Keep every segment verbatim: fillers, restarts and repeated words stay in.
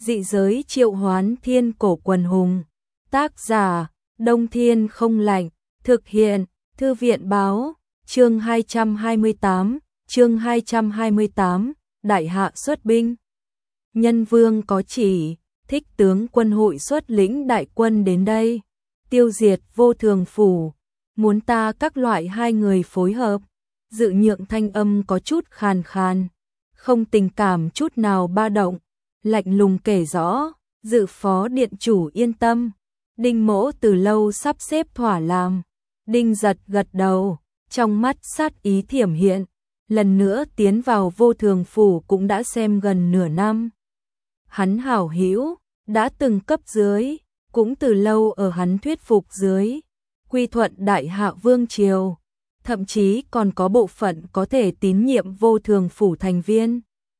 Dị giới triệu hoán thiên cổ quần hùng. Tác giả, Đông Thiên không lạnh. Thực hiện, Thư viện báo. Chương hai trăm hai mươi tám, chương hai trăm hai mươi tám, Đại hạ xuất binh. Nhân vương có chỉ, thích tướng quân hội xuất lĩnh đại quân đến đây, tiêu diệt Vô Thường phủ, muốn ta các loại hai người phối hợp. Dự Nhượng thanh âm có chút khàn khàn, không tình cảm chút nào ba động, lạnh lùng kể rõ, Dự phó điện chủ yên tâm, Đinh Mỗ từ lâu sắp xếp thỏa làm. Đinh Giật gật đầu, trong mắt sát ý thiểm hiện, lần nữa tiến vào Vô Thường phủ cũng đã xem gần nửa năm. Hắn hảo hữu đã từng cấp dưới, cũng từ lâu ở hắn thuyết phục dưới, quy thuận Đại hạ vương triều, thậm chí còn có bộ phận có thể tín nhiệm Vô Thường phủ thành viên.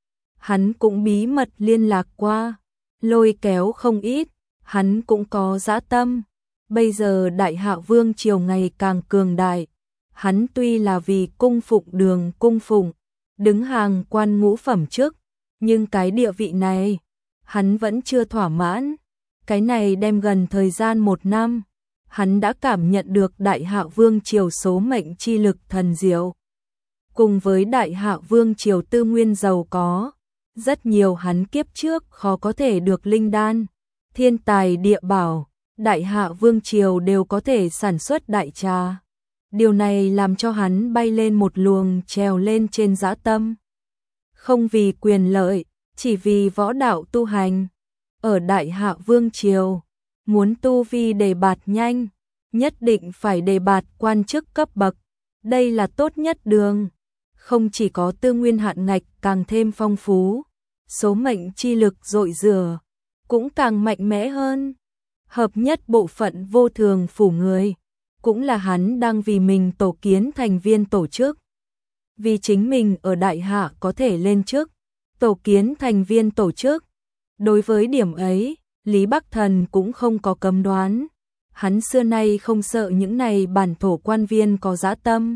Hắn cũng bí mật liên lạc qua, lôi kéo không ít, hắn cũng có dã tâm. Bây giờ Đại hạ vương triều ngày càng cường đại, hắn tuy là vì cung phụng Đường cung phụng, đứng hàng quan ngũ phẩm trước, nhưng cái địa vị này, hắn vẫn chưa thỏa mãn. Cái này đem gần thời gian một năm, hắn đã cảm nhận được Đại hạ vương triều số mệnh chi lực thần diệu. Cùng với Đại hạ vương triều tư nguyên giàu có, rất nhiều hắn kiếp trước khó có thể được linh đan, thiên tài địa bảo, Đại hạ vương triều đều có thể sản xuất đại trà. Điều này làm cho hắn bay lên một luồng trèo lên trên dã tâm. Không vì quyền lợi, chỉ vì võ đạo tu hành. Ở Đại hạ vương triều, muốn tu vi đề bạt nhanh, nhất định phải đề bạt quan chức cấp bậc. Đây là tốt nhất đường. Không chỉ có tư nguyên hạn ngạch càng thêm phong phú, số mệnh chi lực dội rửa cũng càng mạnh mẽ hơn. Hợp nhất bộ phận Vô Thường phủ người, cũng là hắn đang vì mình tổ kiến thành viên tổ chức. Vì chính mình ở Đại hạ có thể lên chức, tổ kiến thành viên tổ chức. Đối với điểm ấy, Lý Bắc Thần cũng không có cấm đoán. Hắn xưa nay không sợ những này bản thổ quan viên có dã tâm.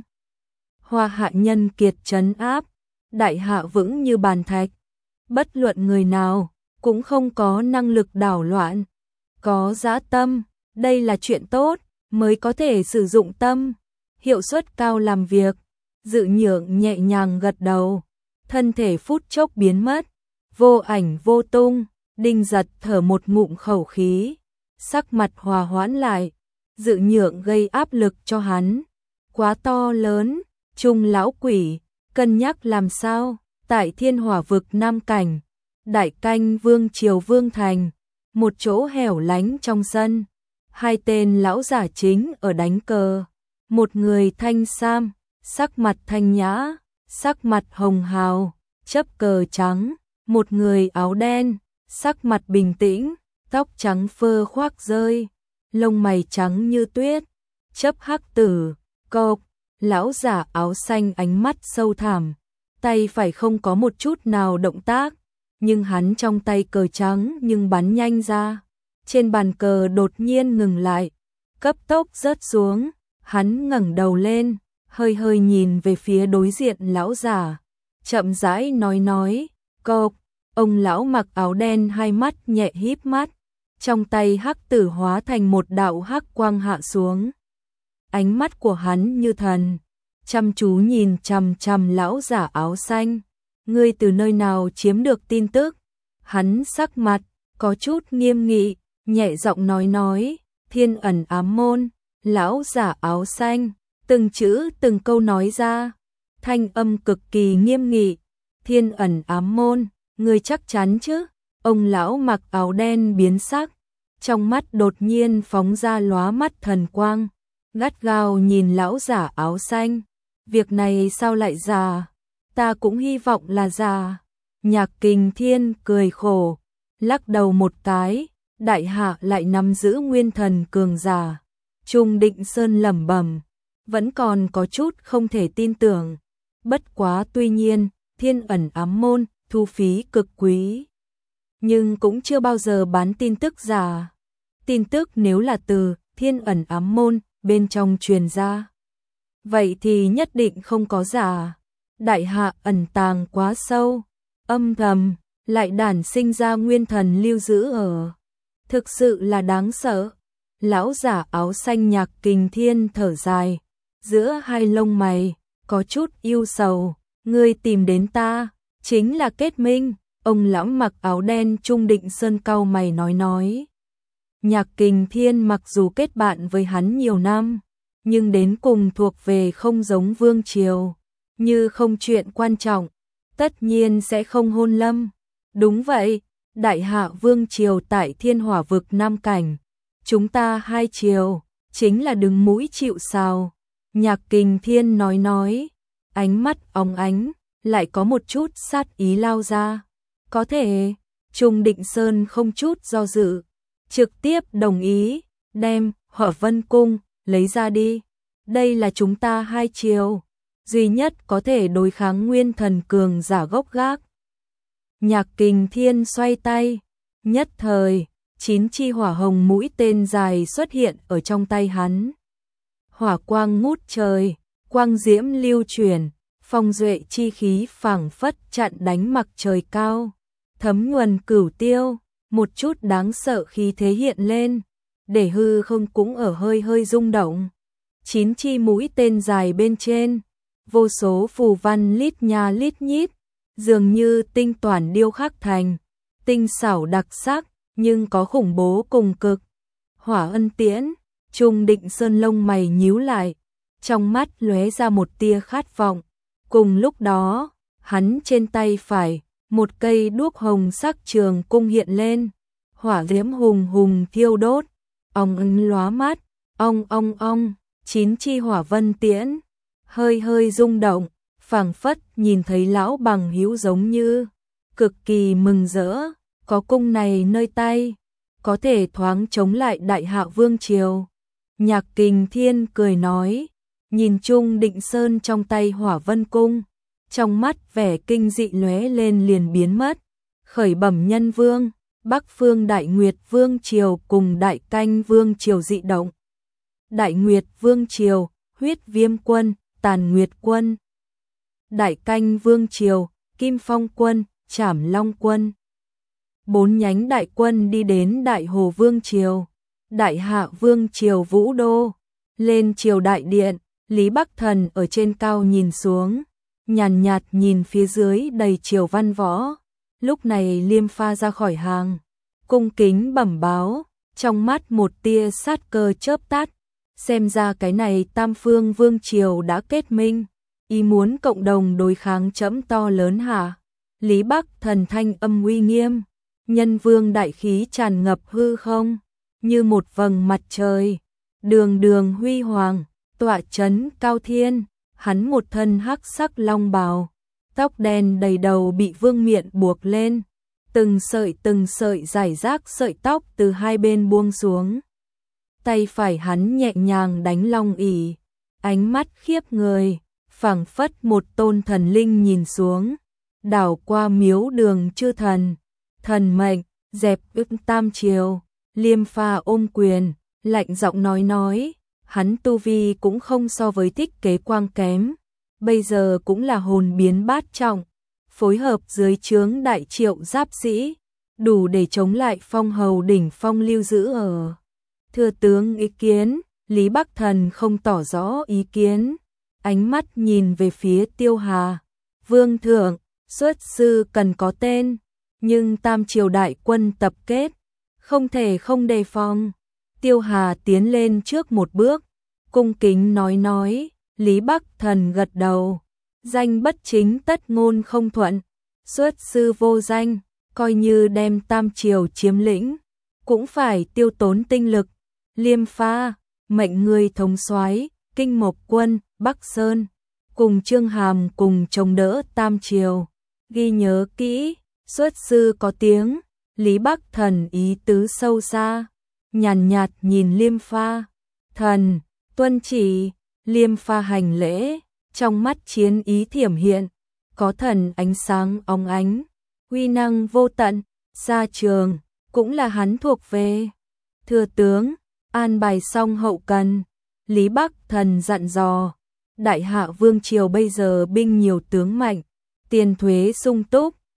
Hoa hạ nhân kiệt trấn áp, Đại hạ vững như bàn thạch. Bất luận người nào, cũng không có năng lực đảo loạn. Có dã tâm, đây là chuyện tốt, mới có thể sử dụng tâm, hiệu suất cao làm việc. Dự Nhượng nhẹ nhàng gật đầu, thân thể phút chốc biến mất, vô ảnh vô tung. Đinh Giật thở một ngụm khẩu khí, sắc mặt hòa hoãn lại. Dự Nhượng gây áp lực cho hắn, quá to lớn. Trung lão quỷ, cân nhắc làm sao? Tại Thiên Hỏa vực Nam Cảnh, Đại canh vương triều Vương Thành, một chỗ hẻo lánh trong sân, hai tên lão giả chính ở đánh cờ. Một người thanh sam, sắc mặt thanh nhã, sắc mặt hồng hào, chấp cờ trắng. Một người áo đen, sắc mặt bình tĩnh, tóc trắng phơ khoác rơi, lông mày trắng như tuyết, chấp hắc tử. Cộc, lão giả áo xanh ánh mắt sâu thẳm, tay phải không có một chút nào động tác, nhưng hắn trong tay cờ trắng nhưng bắn nhanh ra. Trên bàn cờ đột nhiên ngừng lại, cấp tốc rớt xuống, hắn ngẩng đầu lên, hơi hơi nhìn về phía đối diện lão giả, chậm rãi nói nói, cộc. Ông lão mặc áo đen hai mắt nhẹ híp mắt, trong tay hắc tử hóa thành một đạo hắc quang hạ xuống. Ánh mắt của hắn như thần, chăm chú nhìn chằm chằm lão giả áo xanh. Ngươi từ nơi nào chiếm được tin tức? Hắn sắc mặt có chút nghiêm nghị, nhẹ giọng nói nói, Thiên ẩn ám môn. Lão giả áo xanh từng chữ từng câu nói ra, thanh âm cực kỳ nghiêm nghị. Thiên ẩn ám môn, ngươi chắc chắn chứ? Ông lão mặc áo đen biến sắc, trong mắt đột nhiên phóng ra lóa mắt thần quang, gắt gao nhìn lão giả áo xanh. Việc này sao lại giả? Ta cũng hy vọng là giả. Nhạc Kình Thiên cười khổ, lắc đầu một cái. Đại hạ lại nắm giữ nguyên thần cường giả. Trung Định Sơn lẩm bẩm, vẫn còn có chút không thể tin tưởng. Bất quá tuy nhiên, Thiên ẩn ám môn thu phí cực quý, nhưng cũng chưa bao giờ bán tin tức giả. Tin tức nếu là từ Thiên ẩn ám môn bên trong truyền ra, vậy thì nhất định không có giả. Đại hạ ẩn tàng quá sâu, âm thầm, lại đản sinh ra nguyên thần lưu giữ ở. Thực sự là đáng sợ. Lão giả áo xanh Nhạc Kình Thiên thở dài, giữa hai lông mày có chút ưu sầu, ngươi tìm đến ta, chính là kết minh. Ông lão mặc áo đen Trung Định Sơn cau mày nói nói. Nhạc Kình Thiên mặc dù kết bạn với hắn nhiều năm, nhưng đến cùng thuộc về không giống vương triều, như không chuyện quan trọng, tất nhiên sẽ không hôn lâm. Đúng vậy, đại hạ vương triều tại Thiên Hỏa vực Nam Cảnh, chúng ta hai triều, chính là đứng mũi chịu sào. Nhạc Kình Thiên nói nói, ánh mắt óng ánh, lại có một chút sát ý lao ra. Có thể, Trung Định Sơn không chút do dự, trực tiếp đồng ý, đem Hỏa Vân Cung lấy ra đi. Đây là chúng ta hai triều duy nhất có thể đối kháng nguyên thần cường giả gốc gác. Nhạc Kình Thiên xoay tay, nhất thời, chín chi hỏa hồng mũi tên dài xuất hiện ở trong tay hắn. Hỏa quang ngút trời, quang diễm lưu chuyển, phong duệ chi khí phảng phất chặn đánh mặt trời cao, thấm nhuần cửu tiêu, một chút đáng sợ khí thế hiện lên, để hư không cũng ở hơi hơi rung động. Chín chi mũi tên dài bên trên, vô số phù văn lít nha lít nhít, dường như tinh toản điêu khắc thành, tinh xảo đặc sắc, nhưng có khủng bố cùng cực. Hỏa Ân Tiễn, Trung Định Sơn lông mày nhíu lại, trong mắt lóe ra một tia khát vọng. Cùng lúc đó, hắn trên tay phải, một cây đuốc hồng sắc trường cung hiện lên, hỏa diễm hùng hùng thiêu đốt, ong ưng lóa mắt, ong ong ong, chín chi hỏa vân tiễn, hơi hơi rung động, phảng phất nhìn thấy lão bằng hữu giống như, cực kỳ mừng rỡ, có cung này nơi tay, có thể thoáng chống lại đại hạ vương triều. Nhạc Kình Thiên cười nói, nhìn Trung Định Sơn trong tay hỏa vân cung, trong mắt vẻ kinh dị lóe lên liền biến mất. Khởi bẩm nhân vương, Bắc phương Đại Nguyệt Vương triều cùng Đại Canh Vương triều dị động. Đại Nguyệt Vương triều, Huyết Viêm quân, Tàn Nguyệt quân. Đại Canh Vương triều, Kim Phong quân, Trảm Long quân. Bốn nhánh đại quân đi đến Đại Hồ Vương triều, Đại Hạ Vương triều Vũ Đô. Lên triều đại điện, Lý Bắc Thần ở trên cao nhìn xuống, nhàn nhạt nhìn phía dưới đầy triều văn võ. Lúc này Liêm Pha ra khỏi hàng, cung kính bẩm báo, trong mắt một tia sát cơ chớp tắt, xem ra cái này Tam Phương Vương triều đã kết minh, ý muốn cộng đồng đối kháng trẫm to lớn hả? Lý Bắc Thần thanh âm uy nghiêm, nhân vương đại khí tràn ngập hư không, như một vầng mặt trời, đường đường huy hoàng, tọa chấn cao thiên. Hắn một thân hắc sắc long bào, tóc đen đầy đầu bị vương miện buộc lên, từng sợi từng sợi rải rác sợi tóc từ hai bên buông xuống. Tay phải hắn nhẹ nhàng đánh long ỷ, ánh mắt khiếp người, phảng phất một tôn thần linh nhìn xuống, đảo qua miếu đường chư thần, thần mệnh, dẹp ức tam triều. Liêm Pha ôm quyền, lạnh giọng nói nói, hắn tu vi cũng không so với Thích Kế Quang kém, bây giờ cũng là hồn biến bát trọng, phối hợp dưới trướng đại triệu giáp sĩ, đủ để chống lại phong hầu đỉnh phong lưu giữ ở. Thừa tướng ý kiến, Lý Bắc Thần không tỏ rõ ý kiến, ánh mắt nhìn về phía Tiêu Hà. Vương thượng, xuất sư cần có tên, nhưng tam triều đại quân tập kết, không thể không đề phòng. Tiêu Hà tiến lên trước một bước, cung kính nói nói, Lý Bắc Thần gật đầu, danh bất chính tất ngôn không thuận, xuất sư vô danh, coi như đem tam triều chiếm lĩnh, cũng phải tiêu tốn tinh lực. Liêm Pha, mệnh người thống soái Kinh Mộc quân, Bắc Sơn, cùng Trương Hàm cùng chống đỡ tam triều, ghi nhớ kỹ, xuất sư có tiếng. Lý Bắc Thần ý tứ sâu xa, nhàn nhạt nhìn Liêm Pha, thần, tuân chỉ. Liêm Pha hành lễ, trong mắt chiến ý thiểm hiện, có thần ánh sáng óng ánh, uy năng vô tận, xa trường, cũng là hắn thuộc về. Thừa tướng, an bài xong hậu cần, Lý Bắc Thần dặn dò, đại hạ vương triều bây giờ binh nhiều tướng mạnh, tiền thuế sung túc,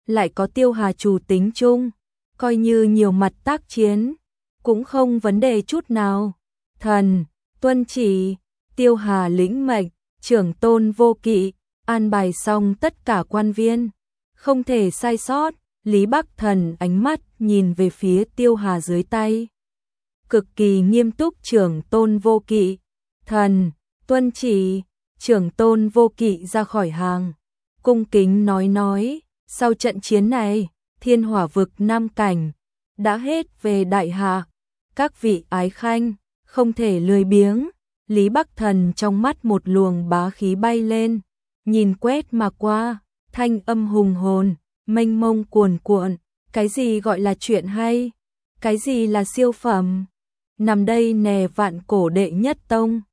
lại có Tiêu Hà chủ tính chung, coi như nhiều mặt tác chiến, cũng không vấn đề chút nào. Thần, tuân chỉ, Tiêu Hà lĩnh mệnh, trưởng tôn vô kỵ, an bài xong tất cả quan viên, không thể sai sót. Lý Bắc Thần ánh mắt nhìn về phía Tiêu Hà dưới tay, cực kỳ nghiêm túc. Trưởng tôn vô kỵ, thần, tuân chỉ. Trưởng tôn vô kỵ ra khỏi hàng, cung kính nói nói, sau trận chiến này, Thiên Hỏa vực Nam cảnh đã hết về đại hạ, các vị ái khanh không thể lười biếng. Lý Bắc Thần trong mắt một luồng bá khí bay lên, nhìn quét mà qua, thanh âm hùng hồn, mênh mông cuồn cuộn. Cái gì gọi là chuyện hay? Cái gì là siêu phẩm? Nằm đây nè vạn cổ đệ nhất tông.